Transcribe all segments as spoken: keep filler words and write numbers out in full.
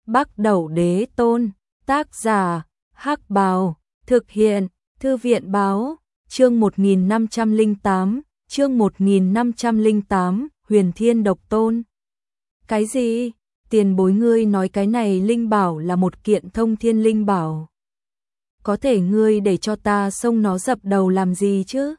Bắc Đẩu Đế Tôn, tác giả, Hắc Bào, thực hiện, Thư viện Báo, chương một nghìn năm trăm lẻ tám, chương một nghìn năm trăm lẻ tám, Huyền Thiên Độc Tôn. Cái gì? Tiền bối ngươi nói cái này linh bảo là một kiện thông thiên linh bảo. Có thể ngươi để cho ta xông nó dập đầu làm gì chứ?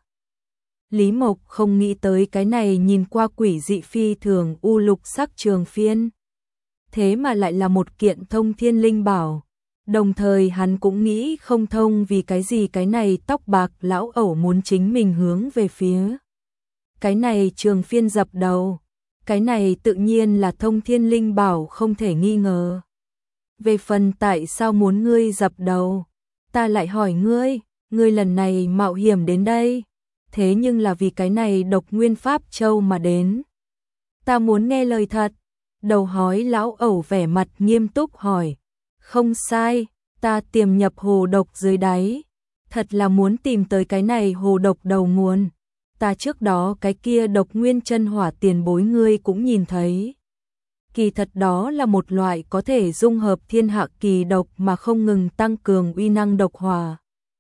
Lý Mộc không nghĩ tới cái này nhìn qua quỷ dị phi thường u lục sắc trường phiên. Thế mà lại là một kiện thông thiên linh bảo. Đồng thời hắn cũng nghĩ không thông vì cái gì cái này tóc bạc lão ẩu muốn chính mình hướng về phía. Cái này trường phiên dập đầu. Cái này tự nhiên là thông thiên linh bảo không thể nghi ngờ. Về phần tại sao muốn ngươi dập đầu, ta lại hỏi ngươi, ngươi lần này mạo hiểm đến đây, thế nhưng là vì cái này độc nguyên pháp châu mà đến. Ta muốn nghe lời thật. Đầu hói lão ẩu vẻ mặt nghiêm túc hỏi. Không sai, ta tiềm nhập hồ độc dưới đáy. Thật là muốn tìm tới cái này hồ độc đầu nguồn. Ta trước đó cái kia độc nguyên chân hỏa tiền bối ngươi cũng nhìn thấy. Kỳ thật đó là một loại có thể dung hợp thiên hạ kỳ độc mà không ngừng tăng cường uy năng độc hỏa.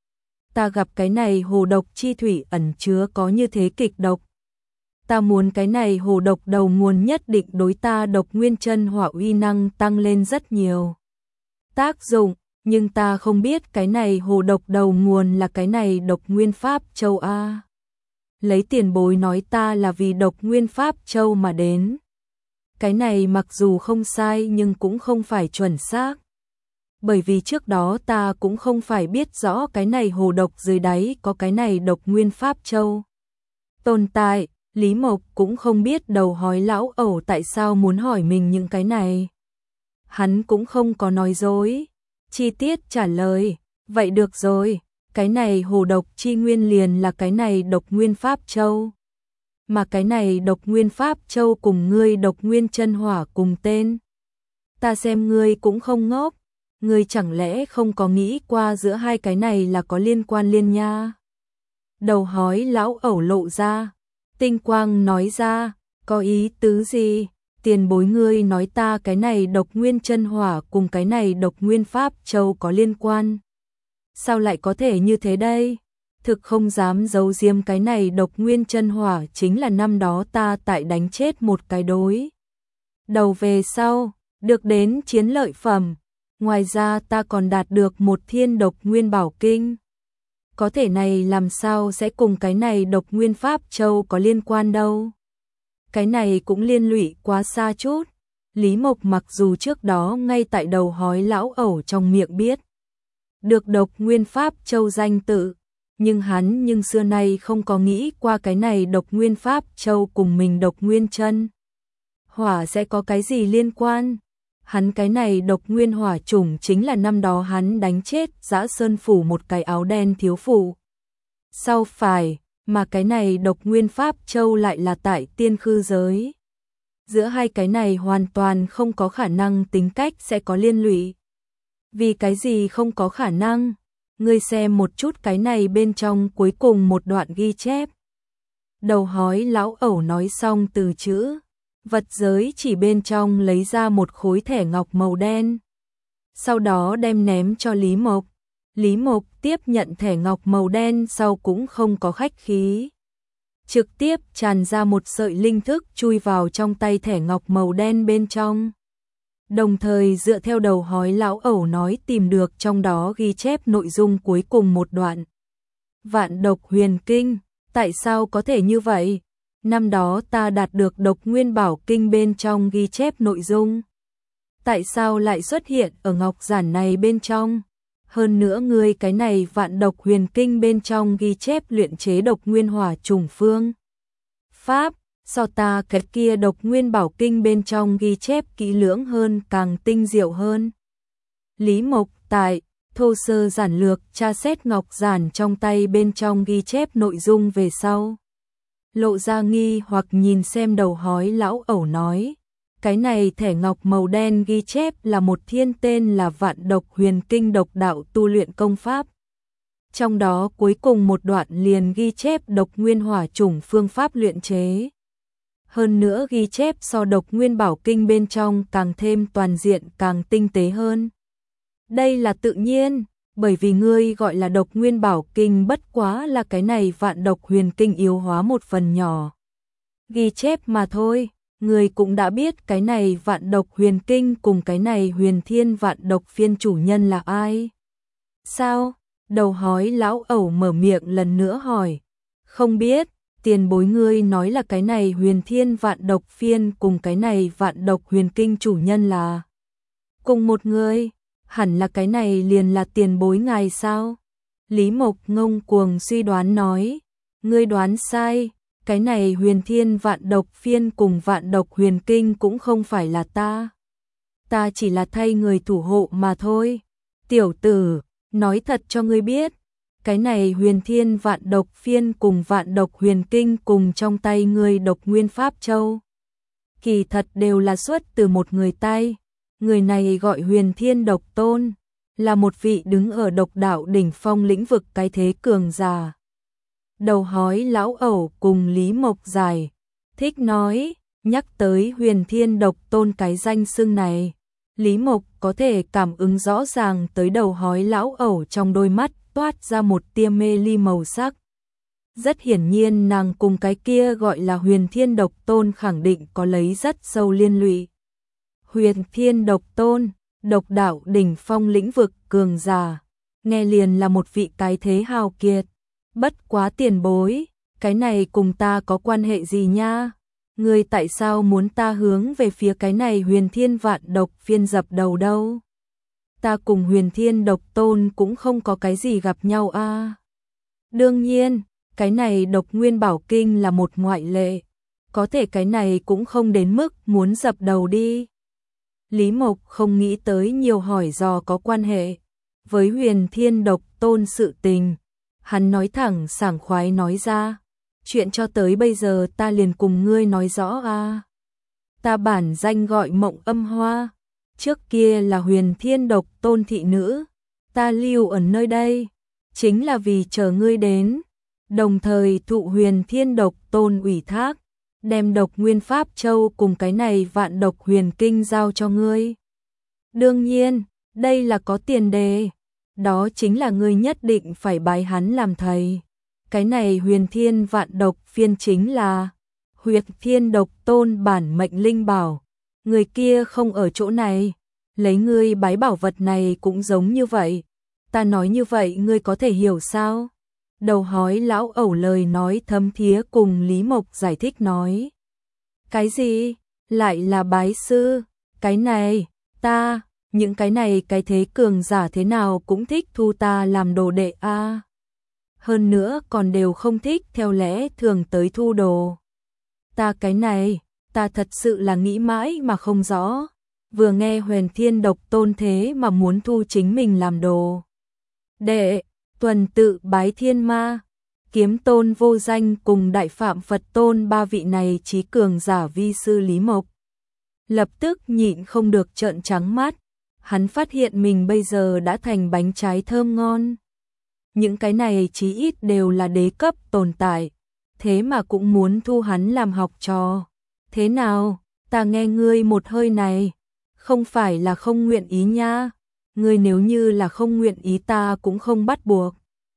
Ta gặp cái này hồ độc chi thủy ẩn chứa có như thế kịch độc. Ta muốn cái này hồ độc đầu nguồn nhất định đối ta độc nguyên chân hỏa uy năng tăng lên rất nhiều tác dụng, nhưng ta không biết cái này hồ độc đầu nguồn là cái này độc nguyên pháp châu A. Lấy tiền bối nói ta là vì độc nguyên pháp châu mà đến. Cái này mặc dù không sai nhưng cũng không phải chuẩn xác. Bởi vì trước đó ta cũng không phải biết rõ cái này hồ độc dưới đáy có cái này độc nguyên pháp châu tồn tại. Lý Mộc cũng không biết đầu hói lão ẩu tại sao muốn hỏi mình những cái này. Hắn cũng không có nói dối, chi tiết trả lời, vậy được rồi, cái này hồ độc chi nguyên liền là cái này độc nguyên pháp châu. Mà cái này độc nguyên pháp châu cùng ngươi độc nguyên chân hỏa cùng tên. Ta xem ngươi cũng không ngốc, ngươi chẳng lẽ không có nghĩ qua giữa hai cái này là có liên quan liên nha. Đầu hói lão ẩu lộ ra. Tinh quang nói ra, có ý tứ gì? Tiền bối ngươi nói ta cái này độc nguyên chân hỏa cùng cái này độc nguyên pháp châu có liên quan. Sao lại có thể như thế đây? Thực không dám giấu giếm cái này độc nguyên chân hỏa chính là năm đó ta tại đánh chết một cái đối. Đầu về sau, được đến chiến lợi phẩm. Ngoài ra ta còn đạt được một thiên độc nguyên bảo kinh. Có thể này làm sao sẽ cùng cái này độc nguyên pháp châu có liên quan đâu. Cái này cũng liên lụy quá xa chút. Lý Mộc mặc dù trước đó ngay tại đầu hói lão ẩu trong miệng biết được độc nguyên pháp châu danh tự, nhưng hắn nhưng xưa nay không có nghĩ qua cái này độc nguyên pháp châu cùng mình độc nguyên chân hỏa sẽ có cái gì liên quan. Hắn cái này độc nguyên hỏa chủng chính là năm đó hắn đánh chết Dã Sơn phủ một cái áo đen thiếu phụ. Sau phải, mà cái này độc nguyên pháp châu lại là tại tiên khư giới. Giữa hai cái này hoàn toàn không có khả năng tính cách sẽ có liên lụy. Vì cái gì không có khả năng? Ngươi xem một chút cái này bên trong cuối cùng một đoạn ghi chép. Đầu hói lão ẩu nói xong từ chữ vật giới chỉ bên trong lấy ra một khối thẻ ngọc màu đen. Sau đó đem ném cho Lý Mộc. Lý Mộc tiếp nhận thẻ ngọc màu đen sau cũng không có khách khí. Trực tiếp tràn ra một sợi linh thức chui vào trong tay thẻ ngọc màu đen bên trong. Đồng thời dựa theo đầu hói lão ẩu nói tìm được trong đó ghi chép nội dung cuối cùng một đoạn. Vạn độc huyền kinh, tại sao có thể như vậy? Năm đó ta đạt được độc nguyên bảo kinh bên trong ghi chép nội dung. Tại sao lại xuất hiện ở ngọc giản này bên trong? Hơn nữa ngươi cái này vạn độc huyền kinh bên trong ghi chép luyện chế độc nguyên hỏa trùng phương pháp, so ta cái kia độc nguyên bảo kinh bên trong ghi chép kỹ lưỡng hơn, càng tinh diệu hơn. Lý Mộc tại thô sơ giản lược tra xét ngọc giản trong tay bên trong ghi chép nội dung về sau. Lộ ra nghi hoặc nhìn xem đầu hói lão ẩu nói. Cái này thẻ ngọc màu đen ghi chép là một thiên tên là vạn độc huyền kinh độc đạo tu luyện công pháp. Trong đó cuối cùng một đoạn liền ghi chép độc nguyên hỏa chủng phương pháp luyện chế. hơn nữa ghi chép so độc nguyên bảo kinh bên trong càng thêm toàn diện càng tinh tế hơn. Đây là tự nhiên, bởi vì ngươi gọi là độc nguyên bảo kinh bất quá là cái này vạn độc huyền kinh yếu hóa một phần nhỏ. Ghi chép mà thôi, ngươi cũng đã biết cái này vạn độc huyền kinh cùng cái này huyền thiên vạn độc phiên chủ nhân là ai. Sao? Đầu hói lão ẩu mở miệng lần nữa hỏi. Không biết, tiền bối ngươi nói là cái này huyền thiên vạn độc phiên cùng cái này vạn độc huyền kinh chủ nhân là cùng một người, hẳn là cái này liền là tiền bối ngài sao? Lý Mộc ngông cuồng suy đoán nói, ngươi đoán sai, cái này huyền thiên vạn độc phiên cùng vạn độc huyền kinh cũng không phải là ta. Ta chỉ là thay người thủ hộ mà thôi. Tiểu tử, nói thật cho ngươi biết, cái này huyền thiên vạn độc phiên cùng vạn độc huyền kinh cùng trong tay ngươi độc nguyên pháp châu. Kỳ thật đều là xuất từ một người tay, người này gọi huyền thiên độc tôn, là một vị đứng ở độc đạo đỉnh phong lĩnh vực cái thế cường giả. Đầu hói lão ẩu cùng Lý Mộc giải, thích nói, nhắc tới huyền thiên độc tôn cái danh xưng này. Lý Mộc có thể cảm ứng rõ ràng tới đầu hói lão ẩu trong đôi mắt toát ra một tia mê ly màu sắc. Rất hiển nhiên nàng cùng cái kia gọi là huyền thiên độc tôn khẳng định có lấy rất sâu liên lụy. Huyền thiên độc tôn, độc đạo đỉnh phong lĩnh vực cường giả, nghe liền là một vị cái thế hào kiệt. Bất quá tiền bối, cái này cùng ta có quan hệ gì nha? Ngươi tại sao muốn ta hướng về phía cái này huyền thiên vạn độc phiên dập đầu đâu? Ta cùng huyền thiên độc tôn cũng không có cái gì gặp nhau a. À. Đương nhiên, cái này độc nguyên bảo kinh là một ngoại lệ. Có thể cái này cũng không đến mức muốn dập đầu đi. Lý Mộc không nghĩ tới nhiều hỏi dò có quan hệ với huyền thiên độc tôn sự tình. Hắn nói thẳng sảng khoái nói ra. Chuyện cho tới bây giờ ta liền cùng ngươi nói rõ a. À. Ta bản danh gọi Mộng Âm Hoa, trước kia là huyền thiên độc tôn thị nữ, ta lưu ở nơi đây, chính là vì chờ ngươi đến, đồng thời thụ huyền thiên độc tôn ủy thác, đem độc nguyên pháp châu cùng cái này vạn độc huyền kinh giao cho ngươi. Đương nhiên, đây là có tiền đề, đó chính là ngươi nhất định phải bái hắn làm thầy. Cái này huyền thiên vạn độc phiên chính là huyền thiên độc tôn bản mệnh linh bảo. Người kia không ở chỗ này, lấy ngươi bái bảo vật này cũng giống như vậy. Ta nói như vậy ngươi có thể hiểu sao? Đầu hói lão ẩu lời nói thấm thía cùng Lý Mộc giải thích nói. Cái gì? Lại là bái sư? Cái này, ta, những cái này cái thế cường giả thế nào cũng thích thu ta làm đồ đệ a. À. Hơn nữa còn đều không thích theo lẽ thường tới thu đồ. Ta cái này, ta thật sự là nghĩ mãi mà không rõ. Vừa nghe huyền thiên độc tôn thế mà muốn thu chính mình làm đồ đệ, tuần tự bái thiên ma, kiếm tôn vô danh cùng đại phạm Phật tôn ba vị này trí cường giả vi sư Lý Mộc. Lập tức nhịn không được trợn trắng mắt, hắn phát hiện mình bây giờ đã thành bánh trái thơm ngon. Những cái này chí ít đều là đế cấp tồn tại, thế mà cũng muốn thu hắn làm học trò. Thế nào, ta nghe ngươi một hơi này, không phải là không nguyện ý nha, ngươi nếu như là không nguyện ý ta cũng không bắt buộc.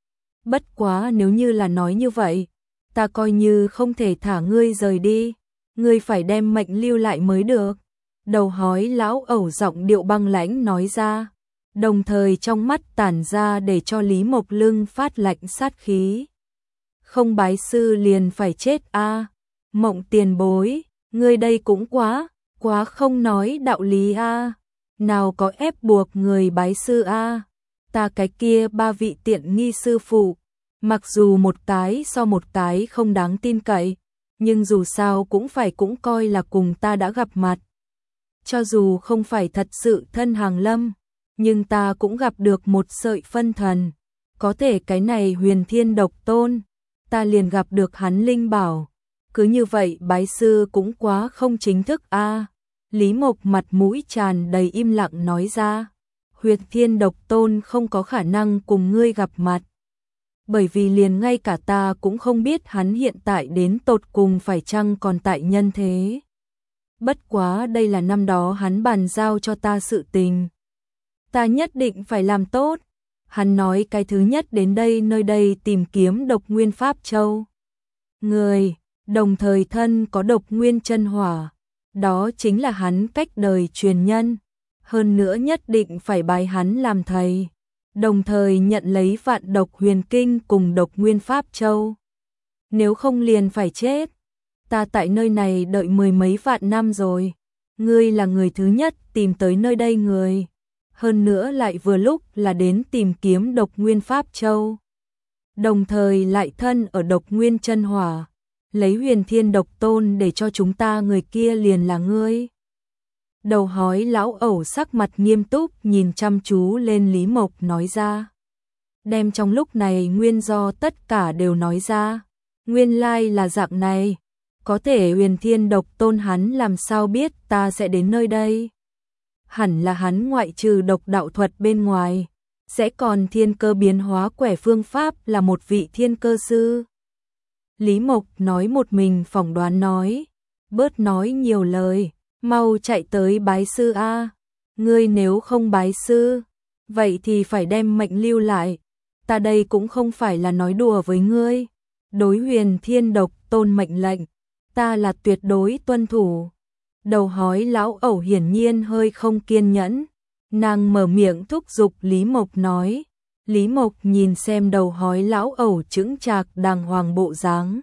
Bất quá nếu như là nói như vậy, ta coi như không thể thả ngươi rời đi, ngươi phải đem mệnh lưu lại mới được. Đầu hói lão ẩu giọng điệu băng lãnh nói ra, đồng thời trong mắt tản ra để cho Lý Mộc lưng phát lạnh sát khí. Không bái sư liền phải chết a. À. Mộng tiền bối, ngươi đây cũng quá, quá không nói đạo lý a. À. Nào có ép buộc người bái sư a. À. Ta cái kia ba vị tiện nghi sư phụ, mặc dù một cái so một cái không đáng tin cậy, nhưng dù sao cũng phải cũng coi là cùng ta đã gặp mặt. Cho dù không phải thật sự thân hàng lâm, nhưng ta cũng gặp được một sợi phân thần. Có thể cái này huyền thiên độc tôn, ta liền gặp được hắn linh bảo. Cứ như vậy bái sư cũng quá không chính thức a. À. Lý Mộc mặt mũi tràn đầy im lặng nói ra. Huyền thiên độc tôn không có khả năng cùng ngươi gặp mặt. bởi vì liền ngay cả ta cũng không biết hắn hiện tại đến tột cùng phải chăng còn tại nhân thế. Bất quá đây là năm đó hắn bàn giao cho ta sự tình. Ta nhất định phải làm tốt. Hắn nói cái thứ nhất đến đây nơi đây tìm kiếm độc nguyên Pháp Châu. Người, đồng thời thân có độc nguyên chân hỏa. Đó chính là hắn cách đời truyền nhân. Hơn nữa nhất định phải bái hắn làm thầy. Đồng thời nhận lấy vạn độc huyền kinh cùng độc nguyên Pháp Châu. Nếu không liền phải chết. Ta tại nơi này đợi mười mấy vạn năm rồi. Ngươi là người thứ nhất tìm tới nơi đây người. Hơn nữa lại vừa lúc là đến tìm kiếm độc nguyên Pháp Châu. Đồng thời lại thân ở độc nguyên chân hỏa. Lấy huyền thiên độc tôn để cho chúng ta người kia liền là ngươi. Đầu hói lão ẩu sắc mặt nghiêm túc nhìn chăm chú lên Lý Mộc nói ra. Đem trong lúc này nguyên do tất cả đều nói ra. Nguyên lai là dạng này. Có thể huyền thiên độc tôn hắn làm sao biết ta sẽ đến nơi đây. Hẳn là hắn ngoại trừ độc đạo thuật bên ngoài. Sẽ còn thiên cơ biến hóa quẻ phương pháp là một vị thiên cơ sư. Lý Mộc nói một mình phỏng đoán nói. Bớt nói nhiều lời. Mau chạy tới bái sư a. Ngươi nếu không bái sư, vậy thì phải đem mệnh lưu lại. Ta đây cũng không phải là nói đùa với ngươi. Đối huyền thiên độc tôn mệnh lệnh, ta là tuyệt đối tuân thủ. Đầu hói lão ẩu hiển nhiên hơi không kiên nhẫn. Nàng mở miệng thúc giục Lý Mộc nói. Lý Mộc nhìn xem đầu hói lão ẩu chững chạc đàng hoàng bộ dáng.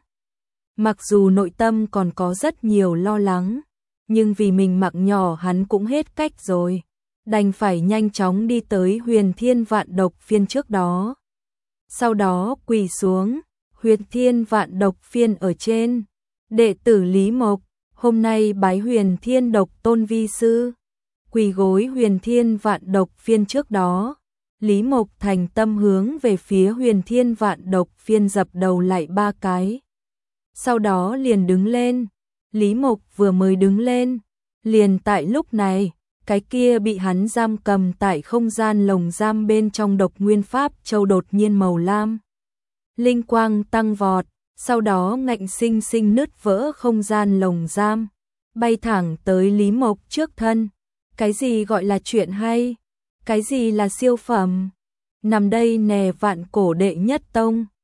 Mặc dù nội tâm còn có rất nhiều lo lắng. Nhưng vì mình mạng nhỏ hắn cũng hết cách rồi. Đành phải nhanh chóng đi tới huyền thiên vạn độc phiên trước đó. Sau đó quỳ xuống, huyền thiên vạn độc phiên ở trên. Đệ tử Lý Mộc, hôm nay bái huyền thiên độc tôn vi sư. Quỳ gối huyền thiên vạn độc phiên trước đó. Lý Mộc thành tâm hướng về phía huyền thiên vạn độc phiên dập đầu lại ba cái. Sau đó liền đứng lên. Lý Mộc vừa mới đứng lên, liền tại lúc này, cái kia bị hắn giam cầm tại không gian lồng giam bên trong độc nguyên Pháp Châu đột nhiên màu lam. Linh quang tăng vọt, sau đó ngạnh sinh sinh nứt vỡ không gian lồng giam, bay thẳng tới Lý Mộc trước thân. Cái gì gọi là chuyện hay? Cái gì là siêu phẩm? Nằm đây nè vạn cổ đệ nhất tông.